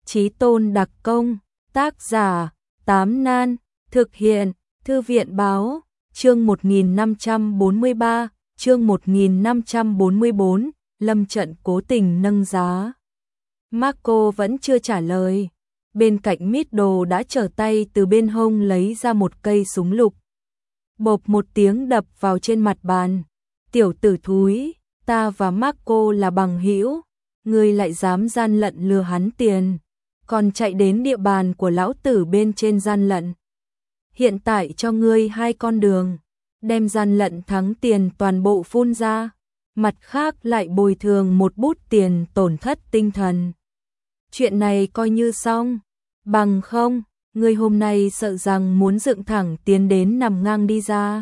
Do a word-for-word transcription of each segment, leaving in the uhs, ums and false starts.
Chí tôn đặc công, tác giả, Tám Nan, thực hiện, Thư viện báo, chương một nghìn năm trăm bốn mươi ba, chương một nghìn năm trăm bốn mươi bốn, lâm trận cố tình nâng giá. Marco vẫn chưa trả lời. Bên cạnh Middle đã trở tay từ bên hông lấy ra một cây súng lục. Bộp một tiếng đập vào trên mặt bàn. Tiểu tử thúi, ta và Marco là bằng hữu, ngươi lại dám gian lận lừa hắn tiền, còn chạy đến địa bàn của lão tử bên trên gian lận. Hiện tại cho ngươi hai con đường, đem gian lận thắng tiền toàn bộ phun ra, mặt khác lại bồi thường một bút tiền tổn thất tinh thần. Chuyện này coi như xong, bằng không, ngươi hôm nay sợ rằng muốn dựng thẳng tiến đến nằm ngang đi ra.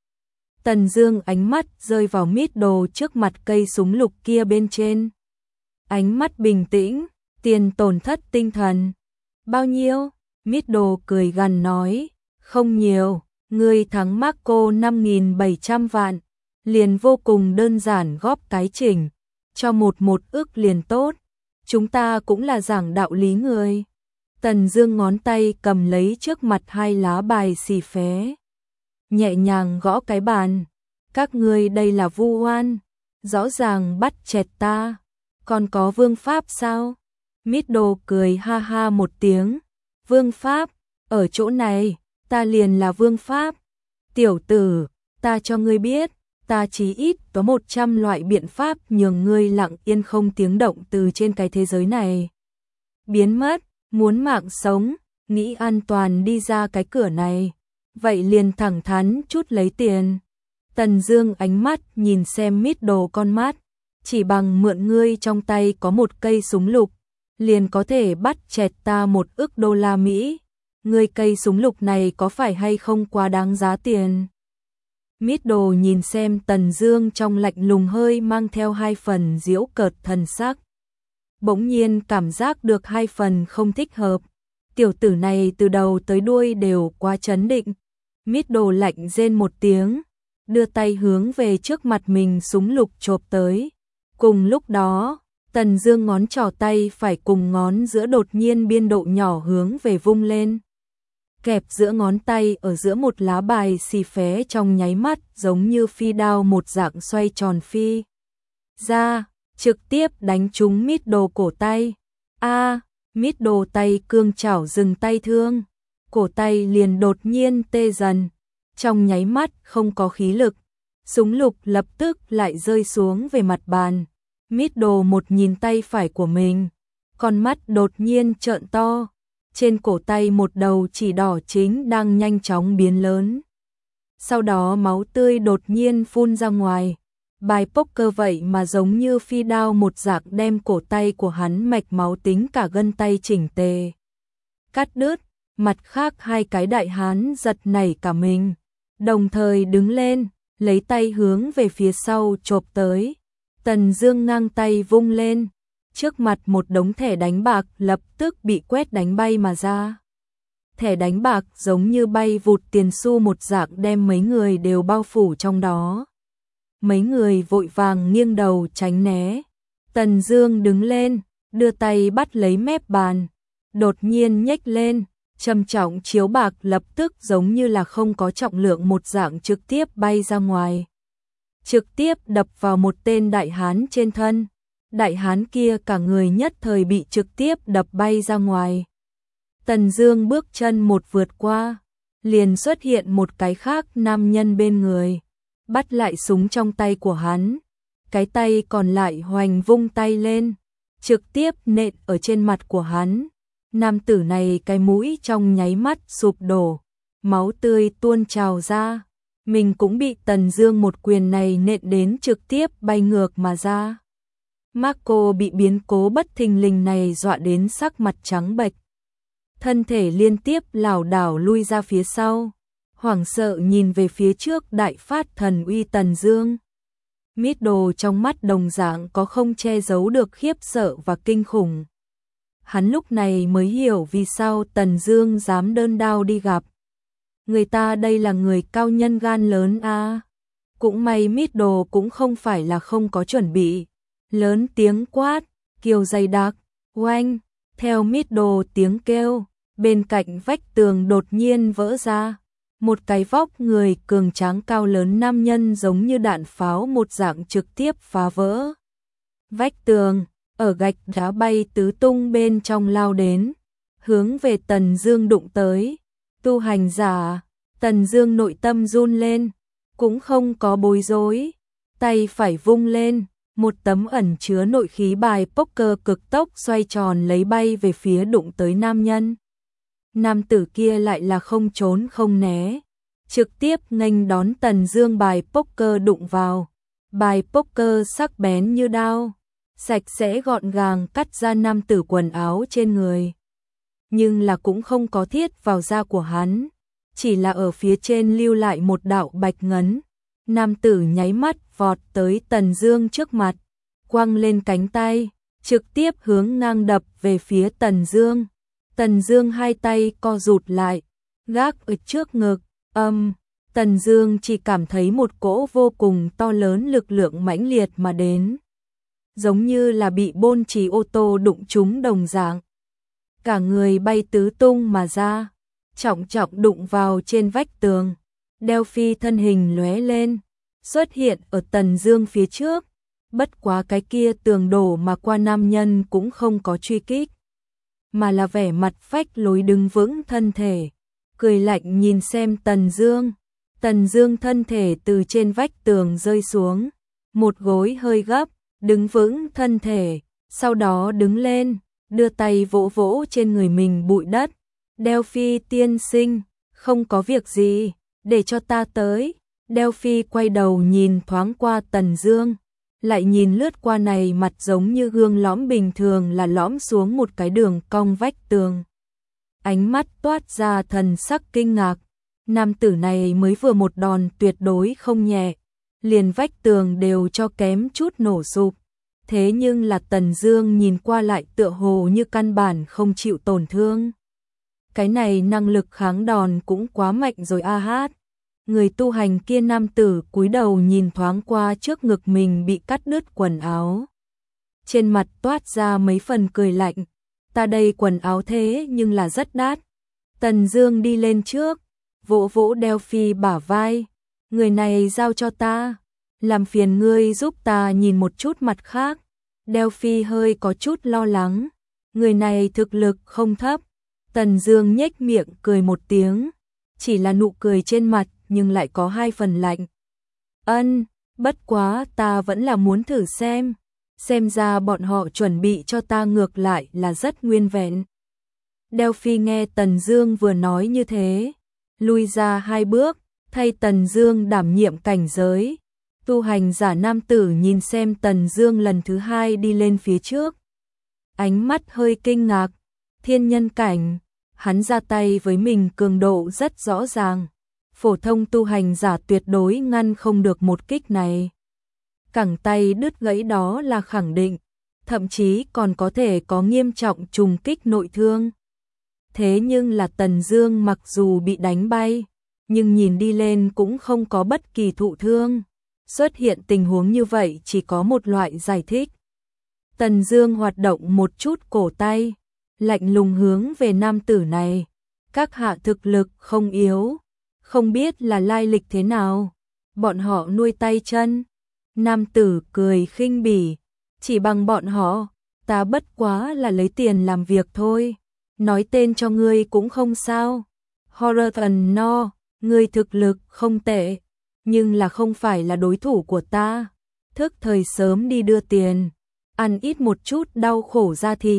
Tần Dương ánh mắt rơi vào Middle trước mặt cây súng lục kia bên trên. Ánh mắt bình tĩnh, tiền tổn thất tinh thần. Bao nhiêu? Middle cười gằn nói, không nhiều, ngươi thắng Marco năm nghìn bảy trăm vạn, liền vô cùng đơn giản góp cái chỉnh, cho một một ức liền tốt, chúng ta cũng là giảng đạo lý người. Tần Dương ngón tay cầm lấy trước mặt hai lá bài xì phé, nhẹ nhàng gõ cái bàn. Các ngươi đây là vu oan, rõ ràng bắt chẹt ta, còn có vương pháp sao? Middle cười ha ha một tiếng, vương pháp, ở chỗ này, ta liền là vương pháp. Tiểu tử, ta cho ngươi biết, ta chí ít có một trăm loại biện pháp nhường ngươi lặng yên không tiếng động từ trên cái thế giới này biến mất. Muốn mạng sống, nghĩ an toàn đi ra cái cửa này, vậy liền thẳng thắn chút lấy tiền. Tần Dương ánh mắt nhìn xem Middle con mắt, chỉ bằng mượn ngươi trong tay có một cây súng lục, liền có thể bắt chẹt ta một ức đô la Mỹ. Ngươi cây súng lục này có phải hay không quá đáng giá tiền? Middle nhìn xem Tần Dương trong lạnh lùng hơi mang theo hai phần giễu cợt thần sắc. Bỗng nhiên cảm giác được hai phần không thích hợp. Tiểu tử này từ đầu tới đuôi đều quá trấn định. Middle lạnh rên một tiếng, đưa tay hướng về trước mặt mình súng lục chộp tới. Cùng lúc đó, Tần Dương ngón trỏ tay phải cùng ngón giữa đột nhiên biên độ nhỏ hướng về vung lên. Kẹp giữa ngón tay ở giữa một lá bài xì phé trong nháy mắt giống như phi đao một dạng xoay tròn phi ra, trực tiếp đánh trúng Middle cổ tay. A, à, Middle tay cương chảo dừng tay thương, cổ tay liền đột nhiên tê dần, trong nháy mắt không có khí lực, súng lục lập tức lại rơi xuống về mặt bàn. Middle một nhìn tay phải của mình, con mắt đột nhiên trợn to, trên cổ tay một đầu chỉ đỏ chính đang nhanh chóng biến lớn. Sau đó máu tươi đột nhiên phun ra ngoài. Bài poker vậy mà giống như phi đao một dạng đem cổ tay của hắn mạch máu tính cả gân tay chỉnh tề cắt đứt. Mặt khác hai cái đại hán giật nảy cả mình, đồng thời đứng lên, lấy tay hướng về phía sau chộp tới. Tần Dương ngang tay vung lên, trước mặt một đống thẻ đánh bạc lập tức bị quét đánh bay mà ra. Thẻ đánh bạc giống như bay vụt tiền xu một dạng đem mấy người đều bao phủ trong đó. Mấy người vội vàng nghiêng đầu tránh né. Tần Dương đứng lên, đưa tay bắt lấy mép bàn, đột nhiên nhếch lên, trầm trọng chiếu bạc lập tức giống như là không có trọng lượng một dạng trực tiếp bay ra ngoài. Trực tiếp đập vào một tên đại hán trên thân. Đại hán kia cả người nhất thời bị trực tiếp đập bay ra ngoài. Tần Dương bước chân một vượt qua, liền xuất hiện một cái khác nam nhân bên người, bắt lại súng trong tay của hắn, cái tay còn lại hoành vung tay lên, trực tiếp nện ở trên mặt của hắn. Nam tử này cái mũi trong nháy mắt sụp đổ, máu tươi tuôn trào ra, mình cũng bị Tần Dương một quyền này nện đến trực tiếp bay ngược mà ra. Marco bị biến cố bất thình lình này dọa đến sắc mặt trắng bệch, thân thể liên tiếp lảo đảo lui ra phía sau, hoảng sợ nhìn về phía trước đại phát thần uy Tần Dương. Middle trong mắt đồng dạng có không che giấu được khiếp sợ và kinh khủng. Hắn lúc này mới hiểu vì sao Tần Dương dám đơn đao đi gặp. Người ta đây là người cao nhân gan lớn a. À. Cũng may Middle cũng không phải là không có chuẩn bị, lớn tiếng quát, kiều dày đặc, oanh, Theo Middle tiếng kêu, bên cạnh vách tường đột nhiên vỡ ra. Một cái vóc người cường tráng cao lớn nam nhân giống như đạn pháo một dạng trực tiếp phá vỡ vách tường, ở gạch đá bay tứ tung bên trong lao đến, hướng về Tần Dương đụng tới. Tu hành giả, Tần Dương nội tâm run lên, cũng không có bối rối, tay phải vung lên, một tấm ẩn chứa nội khí bài poker cực tốc xoay tròn lấy bay về phía đụng tới nam nhân. Nam tử kia lại là không trốn không né, trực tiếp nghênh đón Tần Dương bài poker đụng vào. Bài poker sắc bén như đao, sạch sẽ gọn gàng cắt ra nam tử quần áo trên người. Nhưng là cũng không có thiết vào da của hắn, chỉ là ở phía trên lưu lại một đạo bạch ngấn. Nam tử nháy mắt vọt tới Tần Dương trước mặt, quăng lên cánh tay, trực tiếp hướng ngang đập về phía Tần Dương. Tần Dương hai tay co rụt lại, gác ở trước ngực, âm, Tần Dương chỉ cảm thấy một cỗ vô cùng to lớn lực lượng mãnh liệt mà đến, giống như là bị bôn trì ô tô đụng trúng đồng dạng. Cả người bay tứ tung mà ra, trọng trọng đụng vào trên vách tường. Delphi thân hình lóe lên, xuất hiện ở Tần Dương phía trước. Bất quá cái kia tường đổ mà qua nam nhân cũng không có truy kích, mà là vẻ mặt phách lối đứng vững thân thể, cười lạnh nhìn xem Tần Dương. Tần Dương thân thể từ trên vách tường rơi xuống, một gối hơi gấp, đứng vững thân thể, sau đó đứng lên, đưa tay vỗ vỗ trên người mình bụi đất. Delphi tiên sinh, không có việc gì, để cho ta tới. Delphi quay đầu nhìn thoáng qua Tần Dương, lại nhìn lướt qua này mặt giống như gương lõm bình thường là lõm xuống một cái đường cong vách tường. Ánh mắt toát ra thần sắc kinh ngạc, nam tử này mới vừa một đòn tuyệt đối không nhẹ, liền vách tường đều cho kém chút nổ sụp. Thế nhưng là Tần Dương nhìn qua lại tựa hồ như căn bản không chịu tổn thương. Cái này năng lực kháng đòn cũng quá mạnh rồi a hát. Người tu hành kia nam tử cúi đầu nhìn thoáng qua trước ngực mình bị cắt đứt quần áo. Trên mặt toát ra mấy phần cười lạnh. Ta đây quần áo thế nhưng là rất đắt. Tần Dương đi lên trước, vỗ vỗ Delphi bả vai. Người này giao cho ta, làm phiền ngươi giúp ta nhìn một chút mặt khác. Delphi hơi có chút lo lắng. Người này thực lực không thấp. Tần Dương nhếch miệng cười một tiếng, chỉ là nụ cười trên mặt nhưng lại có hai phần lạnh. Ân, bất quá ta vẫn là muốn thử xem, xem ra bọn họ chuẩn bị cho ta ngược lại là rất nguyên vẹn. Delphi nghe Tần Dương vừa nói như thế, lui ra hai bước, thay Tần Dương đảm nhiệm cảnh giới. Tu hành giả nam tử nhìn xem Tần Dương lần thứ hai đi lên phía trước, ánh mắt hơi kinh ngạc. Thiên nhân cảnh, hắn ra tay với mình cường độ rất rõ ràng, phổ thông tu hành giả tuyệt đối ngăn không được một kích này. Cẳng tay đứt gãy đó là khẳng định, thậm chí còn có thể có nghiêm trọng trùng kích nội thương. Thế nhưng là Tần Dương mặc dù bị đánh bay, nhưng nhìn đi lên cũng không có bất kỳ thụ thương. Xuất hiện tình huống như vậy chỉ có một loại giải thích. Tần Dương hoạt động một chút cổ tay, lạnh lùng hướng về nam tử này. Các hạ thực lực không yếu, không biết là lai lịch thế nào, bọn họ nuôi tay chân. Nam tử cười khinh bỉ, chỉ bằng bọn họ, ta bất quá là lấy tiền làm việc thôi. Nói tên cho ngươi cũng không sao. Horaton no, ngươi thực lực không tệ, nhưng là không phải là đối thủ của ta. Thức thời sớm đi đưa tiền, ăn ít một chút đau khổ da thịt.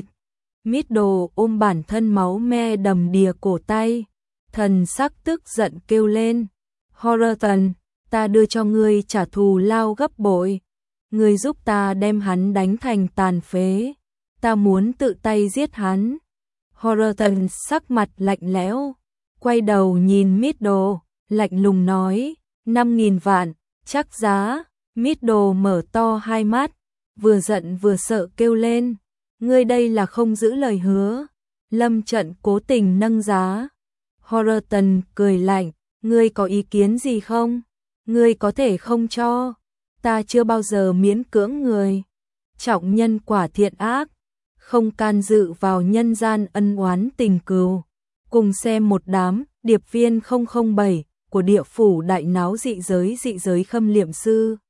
Middle ôm bản thân máu me đầm đìa cổ tay, thần sắc tức giận kêu lên. Horaton, ta đưa cho ngươi trả thù lao gấp bội. Ngươi giúp ta đem hắn đánh thành tàn phế. Ta muốn tự tay giết hắn. Horaton sắc mặt lạnh lẽo, quay đầu nhìn Middle, lạnh lùng nói, năm nghìn vạn, chắc giá. Middle mở to hai mắt, vừa giận vừa sợ kêu lên, ngươi đây là không giữ lời hứa. Lâm Trận cố tình nâng giá. Horaton cười lạnh, ngươi có ý kiến gì không? Ngươi có thể không cho, ta chưa bao giờ miễn cưỡng người. Trọng nhân quả thiện ác, không can dự vào nhân gian ân oán tình cừu. Cùng xem một đám điệp viên không không bảy của địa phủ đại náo dị giới dị giới khâm liệm sư.